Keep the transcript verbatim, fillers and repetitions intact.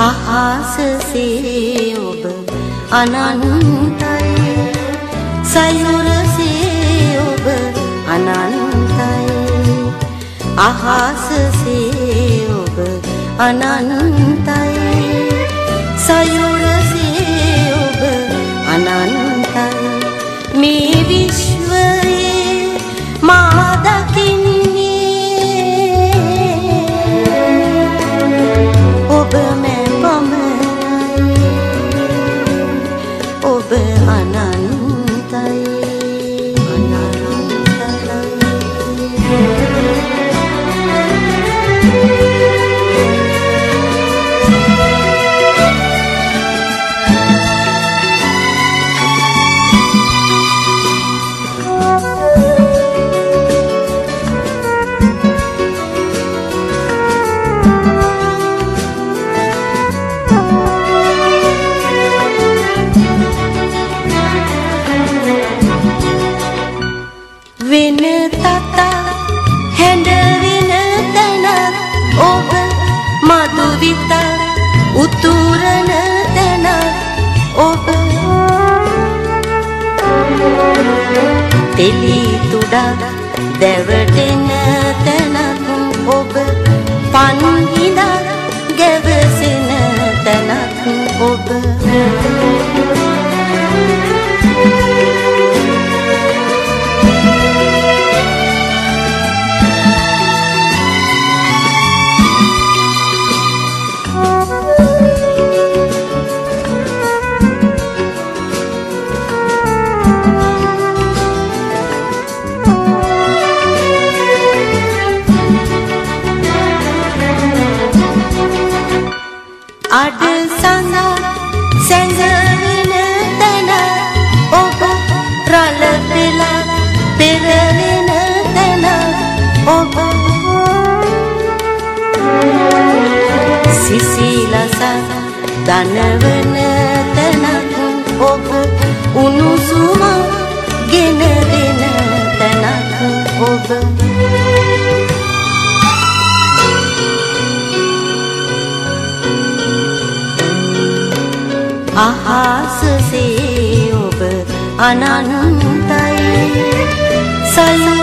අහසසේ ඔබ අනන්තයි සයුරසේ ඔබ අනන්තයි අහසසේ ඔබ අනන්තයි සයුරසේ ඔබ අනන්තයි මේ විශ්වයේ මා දකින්නේ ඔබ මැ පමණයි ඔබ අනන්තයි වෙන තතා හැඬවෙන තැනක් ඔබ මధు විතර උතුරන තැනක් ඔබ තෙලි තුඩක් දැවටෙන තැනක් ඔබ පන්හිඳක් ගැවසෙන තැනක් ඔබ අඩ සඳා සැඟවෙන තැන ඔබ රළ පෙළ පෙරලෙන තැන ඔබ සිසිලස දනවන තැනක් ඔබ උණුසුම ගෙන දෙන තැනක් ඔබ අහසසේ ඔබ අනන්තයි සයුරසේ